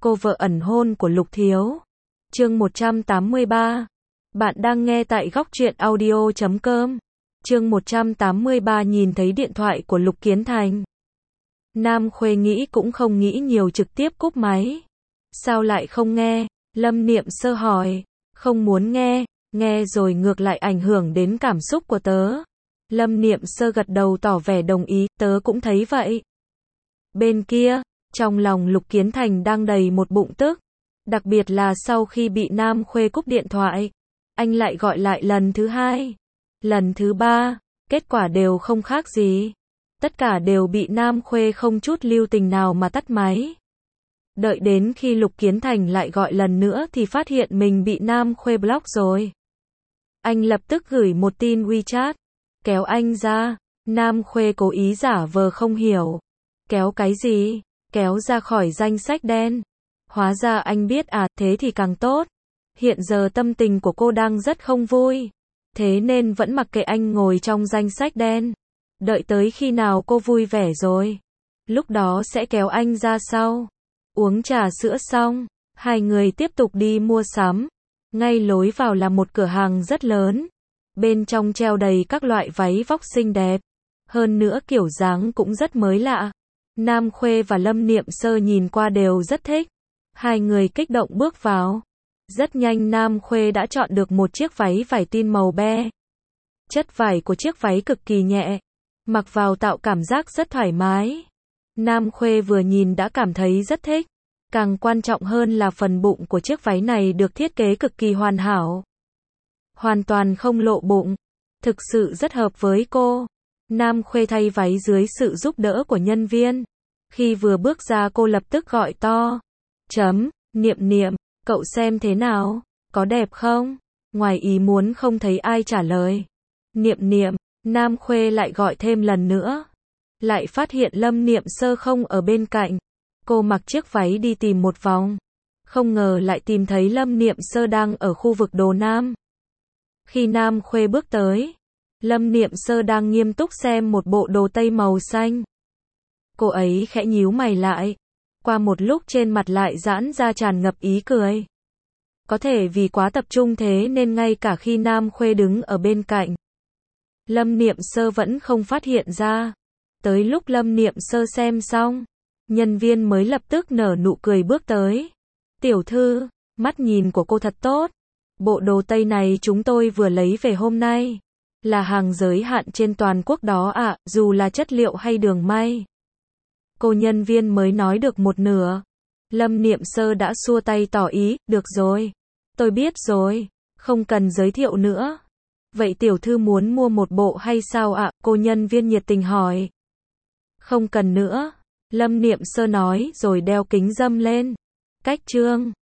Cô vợ ẩn hôn của Lục Thiếu. Chương 183. Bạn đang nghe tại góc truyện audio.com. Chương 183 nhìn thấy điện thoại của Lục Kiến Thành. Nam Khuê nghĩ cũng không nghĩ nhiều trực tiếp cúp máy. Sao lại không nghe? Lâm Niệm Sơ hỏi. Không muốn nghe, nghe rồi ngược lại ảnh hưởng đến cảm xúc của tớ. Lâm Niệm Sơ gật đầu tỏ vẻ đồng ý, tớ cũng thấy vậy. Bên kia, trong lòng Lục Kiến Thành đang đầy một bụng tức. Đặc biệt là sau khi bị Nam Khuê cúp điện thoại, anh lại gọi lại lần thứ hai, lần thứ ba, kết quả đều không khác gì. Tất cả đều bị Nam Khuê không chút lưu tình nào mà tắt máy. Đợi đến khi Lục Kiến Thành lại gọi lần nữa thì phát hiện mình bị Nam Khuê block rồi. Anh lập tức gửi một tin WeChat, kéo anh ra. Nam Khuê cố ý giả vờ không hiểu. Kéo cái gì? Kéo ra khỏi danh sách đen. Hóa ra anh biết à, thế thì càng tốt. Hiện giờ tâm tình của cô đang rất không vui. Thế nên vẫn mặc kệ anh ngồi trong danh sách đen. Đợi tới khi nào cô vui vẻ rồi, lúc đó sẽ kéo anh ra sau. Uống trà sữa xong, hai người tiếp tục đi mua sắm. Ngay lối vào là một cửa hàng rất lớn. Bên trong treo đầy các loại váy vóc xinh đẹp. Hơn nữa kiểu dáng cũng rất mới lạ. Nam Khuê và Lâm Niệm Sơ nhìn qua đều rất thích. Hai người kích động bước vào. Rất nhanh Nam Khuê đã chọn được một chiếc váy vải tin màu be. Chất vải của chiếc váy cực kỳ nhẹ. Mặc vào tạo cảm giác rất thoải mái. Nam Khuê vừa nhìn đã cảm thấy rất thích. Càng quan trọng hơn là phần bụng của chiếc váy này được thiết kế cực kỳ hoàn hảo. Hoàn toàn không lộ bụng. Thực sự rất hợp với cô. Nam Khuê thay váy dưới sự giúp đỡ của nhân viên. Khi vừa bước ra cô lập tức gọi to. Niệm Niệm, cậu xem thế nào? Có đẹp không? Ngoài ý muốn không thấy ai trả lời. Niệm Niệm, Nam Khuê lại gọi thêm lần nữa. Lại phát hiện Lâm Niệm Sơ không ở bên cạnh. Cô mặc chiếc váy đi tìm một vòng. Không ngờ lại tìm thấy Lâm Niệm Sơ đang ở khu vực đồ nam. Khi Nam Khuê bước tới, Lâm Niệm Sơ đang nghiêm túc xem một bộ đồ tây màu xanh. Cô ấy khẽ nhíu mày lại. Qua một lúc trên mặt lại giãn ra tràn ngập ý cười. Có thể vì quá tập trung thế nên ngay cả khi Nam Khuê đứng ở bên cạnh, Lâm Niệm Sơ vẫn không phát hiện ra. Tới lúc Lâm Niệm Sơ xem xong, nhân viên mới lập tức nở nụ cười bước tới. Tiểu thư, mắt nhìn của cô thật tốt. Bộ đồ tây này chúng tôi vừa lấy về hôm nay. Là hàng giới hạn trên toàn quốc đó ạ, dù là chất liệu hay đường may. Cô nhân viên mới nói được một nửa. Lâm Niệm Sơ đã xua tay tỏ ý, được rồi. Tôi biết rồi, không cần giới thiệu nữa. Vậy tiểu thư muốn mua một bộ hay sao ạ? Cô nhân viên nhiệt tình hỏi. Không cần nữa. Lâm Niệm Sơ nói rồi đeo kính râm lên. Cách chương